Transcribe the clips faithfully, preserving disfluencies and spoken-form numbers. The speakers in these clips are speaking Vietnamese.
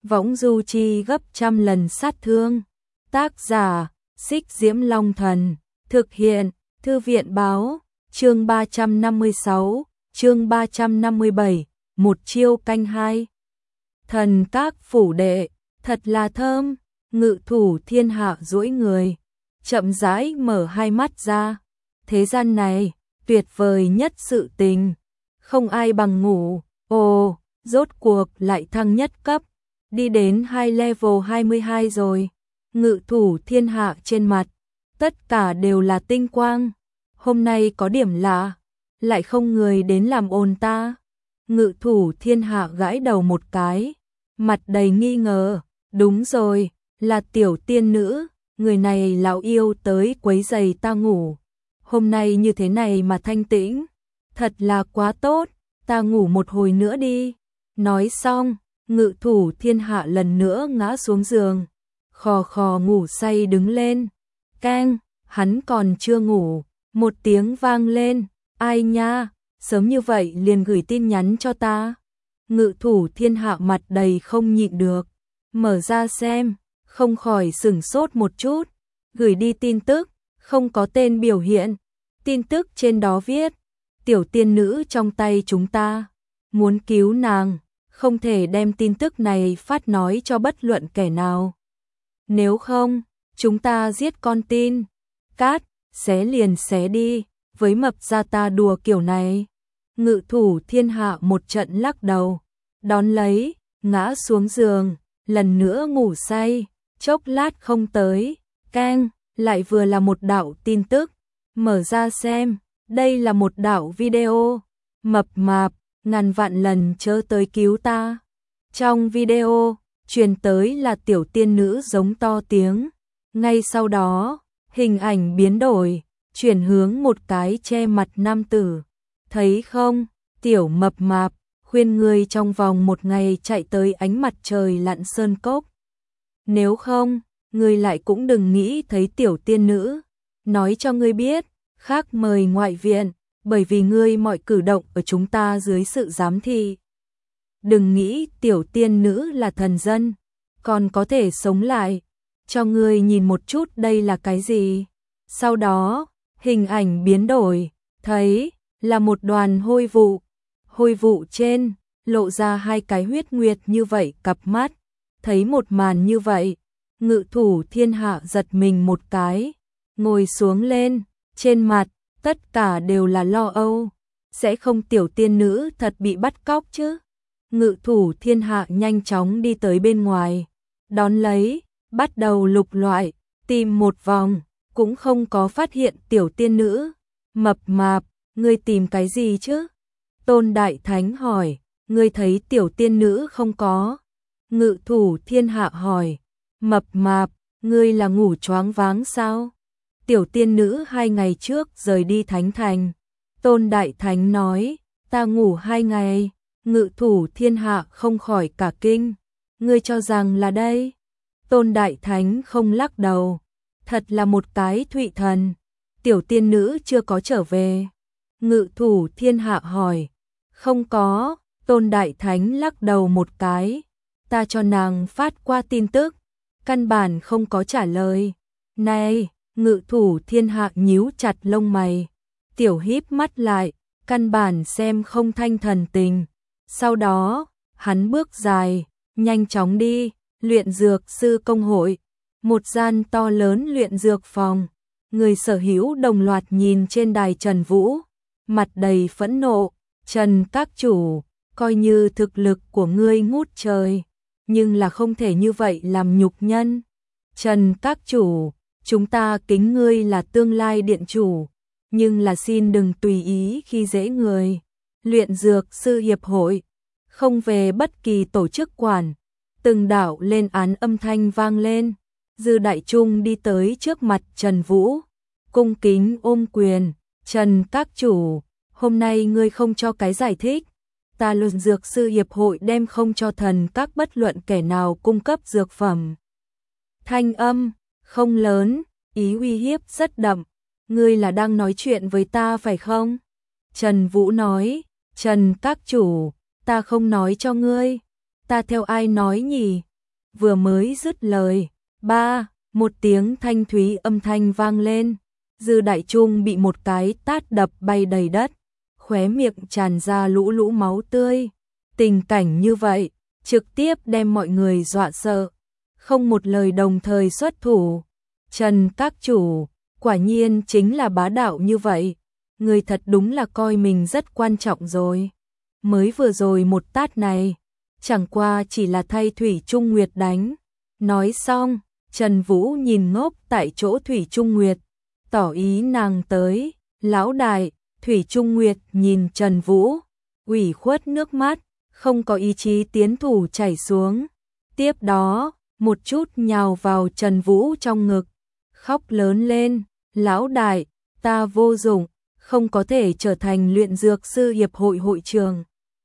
võng du chi gấp trăm lần sát thương. Tác giả, Xích Diễm Long Thần, thực hiện, Thư viện Báo, chương ba trăm năm mươi sáu, chương ba trăm năm mươi bảy, một chiêu canh hai. Thần các phủ đệ, thật là thơm, Ngự Thủ Thiên Hạ duỗi người, chậm rãi mở hai mắt ra. Thế gian này, tuyệt vời nhất sự tình, không ai bằng ngủ. Ồ, rốt cuộc lại thăng nhất cấp, đi đến hai level hai mươi hai rồi. Ngự Thủ Thiên Hạ trên mặt, tất cả đều là tinh quang. Hôm nay có điểm lạ, lại không người đến làm ồn ta. Ngự Thủ Thiên Hạ gãi đầu một cái, mặt đầy nghi ngờ. Đúng rồi, là tiểu tiên nữ, người này lão yêu tới quấy giày ta ngủ. Hôm nay như thế này mà thanh tĩnh, thật là quá tốt, ta ngủ một hồi nữa đi. Nói xong, Ngự Thủ Thiên Hạ lần nữa ngã xuống giường, khò khò ngủ say đứng lên. Keng, hắn còn chưa ngủ, một tiếng vang lên. Ai nha, sớm như vậy liền gửi tin nhắn cho ta. Ngự Thủ Thiên Hạ mặt đầy không nhịn được, mở ra xem, không khỏi sửng sốt một chút. Gửi đi tin tức, không có tên biểu hiện. Tin tức trên đó viết, tiểu tiên nữ trong tay chúng ta, muốn cứu nàng, không thể đem tin tức này phát nói cho bất luận kẻ nào. Nếu không, chúng ta giết con tin. Cát, xé liền xé đi, với mập ra ta đùa kiểu này. Ngự Thủ Thiên Hạ một trận lắc đầu, đón lấy, ngã xuống giường, lần nữa ngủ say. Chốc lát không tới, keng, lại vừa là một đạo tin tức. Mở ra xem, đây là một đạo video. Mập mạp, ngàn vạn lần chớ tới cứu ta. Trong video, truyền tới là tiểu tiên nữ giống to tiếng. Ngay sau đó, hình ảnh biến đổi, chuyển hướng một cái che mặt nam tử. Thấy không, tiểu mập mạp, khuyên ngươi trong vòng một ngày chạy tới ánh mặt trời lặn sơn cốc. Nếu không, ngươi lại cũng đừng nghĩ thấy tiểu tiên nữ. Nói cho ngươi biết, khác mời ngoại viện, bởi vì ngươi mọi cử động ở chúng ta dưới sự giám thị. Đừng nghĩ tiểu tiên nữ là thần dân, còn có thể sống lại. Cho ngươi nhìn một chút đây là cái gì. Sau đó, hình ảnh biến đổi, thấy là một đoàn hôi vụ. Hôi vụ trên, lộ ra hai cái huyết nguyệt như vậy cặp mắt. Thấy một màn như vậy, Ngự Thủ Thiên Hạ giật mình một cái, ngồi xuống lên, trên mặt, tất cả đều là lo âu. Sẽ không tiểu tiên nữ thật bị bắt cóc chứ? Ngự Thủ Thiên Hạ nhanh chóng đi tới bên ngoài, đón lấy, bắt đầu lục loại, tìm một vòng, cũng không có phát hiện tiểu tiên nữ. Mập mạp, ngươi tìm cái gì chứ? Tôn Đại Thánh hỏi, ngươi thấy tiểu tiên nữ không có? Ngự Thủ Thiên Hạ hỏi, mập mạp, ngươi là ngủ choáng váng sao? Tiểu tiên nữ hai ngày trước rời đi Thánh Thành. Tôn Đại Thánh nói, ta ngủ hai ngày. Ngự Thủ Thiên Hạ không khỏi cả kinh. Ngươi cho rằng là đây? Tôn Đại Thánh không lắc đầu. Thật là một cái thụy thần. Tiểu tiên nữ chưa có trở về. Ngự Thủ Thiên Hạ hỏi. Không có. Tôn Đại Thánh lắc đầu một cái. Ta cho nàng phát qua tin tức, căn bản không có trả lời. Này, Ngự Thủ Thiên Hạ nhíu chặt lông mày, tiểu híp mắt lại, căn bản xem không thanh thần tình. Sau đó, hắn bước dài, nhanh chóng đi, luyện dược sư công hội, một gian to lớn luyện dược phòng. Người sở hữu đồng loạt nhìn trên đài Trần Vũ, mặt đầy phẫn nộ. Trần các chủ, coi như thực lực của ngươi ngút trời, nhưng là không thể như vậy làm nhục nhân. Trần các chủ, chúng ta kính ngươi là tương lai điện chủ, nhưng là xin đừng tùy ý khi dễ người. Luyện dược sư hiệp hội, không về bất kỳ tổ chức quản. Từng đạo lên án âm thanh vang lên. Dư Đại Trung đi tới trước mặt Trần Vũ, cung kính ôm quyền. Trần các chủ, hôm nay ngươi không cho cái giải thích, ta luyện dược sư hiệp hội đem không cho thần các bất luận kẻ nào cung cấp dược phẩm. Thanh âm không lớn, ý uy hiếp rất đậm. Ngươi là đang nói chuyện với ta phải không? Trần Vũ nói. Trần các chủ, ta không nói cho ngươi. Ta theo ai nói nhỉ? vừa mới dứt lời, ba, một tiếng thanh thúy âm thanh vang lên, Dư Đại Trung bị một cái tát đập bay đầy đất, khóe miệng tràn ra lũ lũ máu tươi. Tình cảnh như vậy, trực tiếp đem mọi người dọa sợ, không một lời đồng thời xuất thủ. Trần các chủ, quả nhiên chính là bá đạo như vậy, người thật đúng là coi mình rất quan trọng rồi. Mới vừa rồi một tát này, chẳng qua chỉ là thay Thủy Trung Nguyệt đánh. Nói xong, Trần Vũ nhìn ngốc tại chỗ Thủy Trung Nguyệt, tỏ ý nàng tới. Lão đại, Thủy Trung Nguyệt nhìn Trần Vũ, ủy khuất nước mắt, không có ý chí tiến thủ chảy xuống. Tiếp đó, một chút nhào vào Trần Vũ trong ngực, khóc lớn lên, lão đại, ta vô dụng, không có thể trở thành luyện dược sư hiệp hội hội trưởng.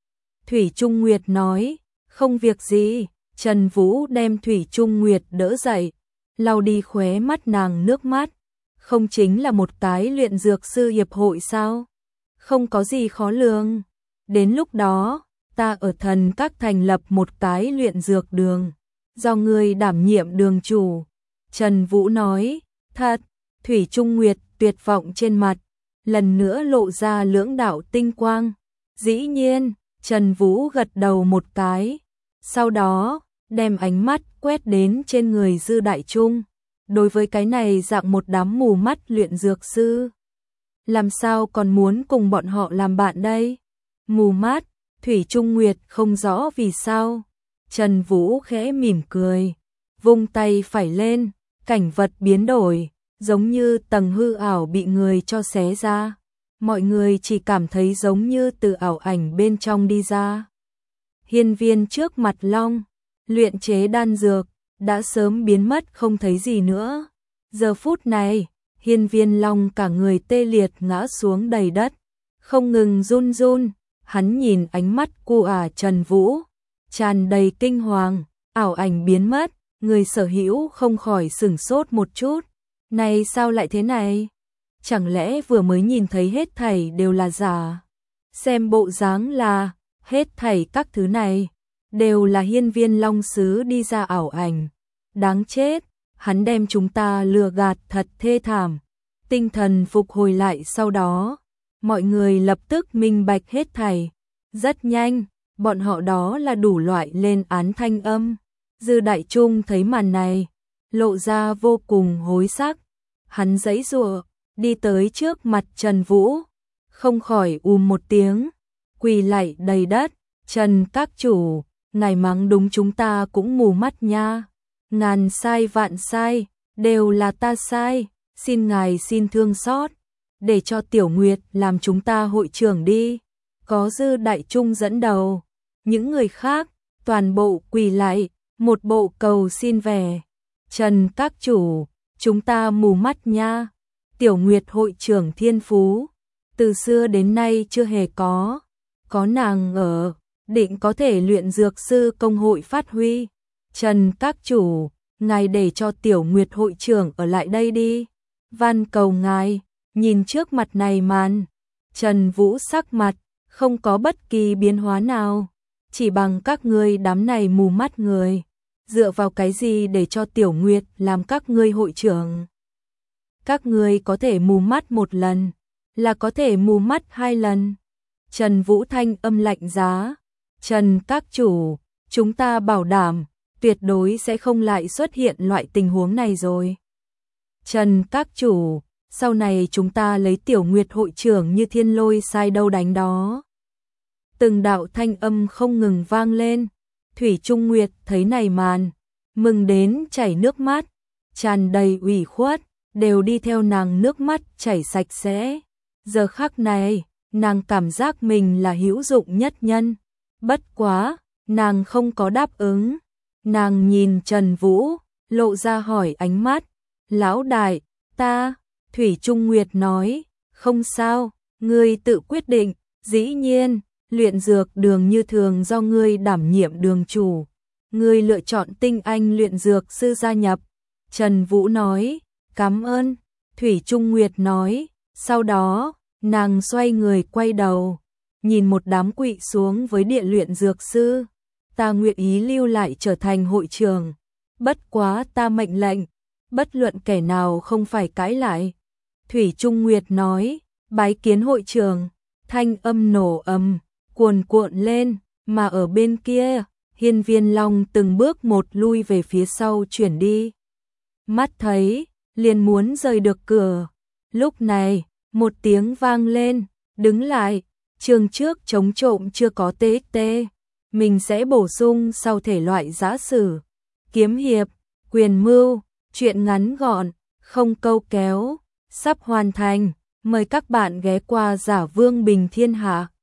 Thủy Trung Nguyệt nói, không việc gì. Trần Vũ đem Thủy Trung Nguyệt đỡ dậy, lau đi khóe mắt nàng nước mắt. Không chính là một cái luyện dược sư hiệp hội sao? Không có gì khó lường. Đến lúc đó, ta ở Thần Các thành lập một cái luyện dược đường, do ngươi đảm nhiệm đường chủ. Trần Vũ nói, thật. Thủy Trung Nguyệt tuyệt vọng trên mặt, lần nữa lộ ra lưỡng đạo tinh quang. Dĩ nhiên, Trần Vũ gật đầu một cái, sau đó đem ánh mắt quét đến trên người Dư Đại Trung. Đối với cái này dạng một đám mù mắt luyện dược sư, làm sao còn muốn cùng bọn họ làm bạn đây? Mù mắt, Thủy Trung Nguyệt không rõ vì sao. Trần Vũ khẽ mỉm cười, vung tay phải lên, cảnh vật biến đổi, giống như tầng hư ảo bị người cho xé ra. Mọi người chỉ cảm thấy giống như từ ảo ảnh bên trong đi ra. Hiên viên trước mặt Long, luyện chế đan dược, đã sớm biến mất không thấy gì nữa. Giờ phút này, hiên viên Long cả người tê liệt ngã xuống đầy đất, không ngừng run run. Hắn nhìn ánh mắt cu ả Trần Vũ, tràn đầy kinh hoàng, ảo ảnh biến mất, người sở hữu không khỏi sửng sốt một chút. Này sao lại thế này? Chẳng lẽ vừa mới nhìn thấy hết thảy đều là giả? Xem bộ dáng là, hết thảy các thứ này, đều là hiên viên Long Sứ đi ra ảo ảnh. Đáng chết, hắn đem chúng ta lừa gạt thật thê thảm. Tinh thần phục hồi lại sau đó, mọi người lập tức minh bạch hết thảy. Rất nhanh, bọn họ đó là đủ loại lên án thanh âm. Dư Đại Trung thấy màn này, lộ ra vô cùng hối sắc. Hắn giãy giụa, đi tới trước mặt Trần Vũ, không khỏi ùm một tiếng, quỳ lạy đầy đất. Trần các chủ, ngài mắng đúng chúng ta cũng mù mắt nha. Ngàn sai vạn sai, đều là ta sai, xin ngài xin thương xót, để cho Tiểu Nguyệt làm chúng ta hội trưởng đi. Có Dư Đại Trung dẫn đầu, những người khác toàn bộ quỳ lạy, một bộ cầu xin vẻ. Trần các chủ, chúng ta mù mắt nha. Tiểu Nguyệt hội trưởng thiên phú, từ xưa đến nay chưa hề có, có nàng ở, định có thể luyện dược sư công hội phát huy. Trần các chủ, ngài để cho Tiểu Nguyệt hội trưởng ở lại đây đi, van cầu ngài. Nhìn trước mặt này màn, Trần Vũ sắc mặt không có bất kỳ biến hóa nào, chỉ bằng các ngươi đám này mù mắt người, dựa vào cái gì để cho Tiểu Nguyệt làm các ngươi hội trưởng? Các ngươi có thể mù mắt một lần, là có thể mù mắt hai lần. Trần Vũ thanh âm lạnh giá, Trần các chủ, chúng ta bảo đảm, tuyệt đối sẽ không lại xuất hiện loại tình huống này rồi. Trần các chủ, sau này chúng ta lấy Tiểu Nguyệt hội trưởng như thiên lôi sai đâu đánh đó. Từng đạo thanh âm không ngừng vang lên. Thủy Trung Nguyệt thấy này màn, mừng đến chảy nước mắt, tràn đầy ủy khuất, đều đi theo nàng nước mắt chảy sạch sẽ. Giờ khắc này, nàng cảm giác mình là hữu dụng nhất nhân. Bất quá, nàng không có đáp ứng. Nàng nhìn Trần Vũ, lộ ra hỏi ánh mắt. Lão đại, ta, Thủy Trung Nguyệt nói, không sao, ngươi tự quyết định. Dĩ nhiên, luyện dược đường như thường do ngươi đảm nhiệm đường chủ. Ngươi lựa chọn tinh anh luyện dược sư gia nhập. Trần Vũ nói, cảm ơn. Thủy Trung Nguyệt nói, sau đó, nàng xoay người quay đầu, nhìn một đám quỵ xuống với địa luyện dược sư. ta nguyện ý lưu lại trở thành hội trưởng. Bất quá ta mệnh lệnh, bất luận kẻ nào không phải cãi lại. Thủy Trung Nguyệt nói, bái kiến hội trưởng, thanh âm nổ ầm, cuồn cuộn lên, mà ở bên kia, Hiên Viên Long từng bước một lui về phía sau chuyển đi. Mắt thấy, liền muốn rời được cửa. Lúc này, một tiếng vang lên, đứng lại, chương trước chống trộm chưa có tê ích tê. Mình sẽ bổ sung sau thể loại giã sử, kiếm hiệp, quyền mưu, truyện ngắn gọn, không câu kéo, sắp hoàn thành. Mời các bạn ghé qua Giả Vương Bình Thiên Hạ.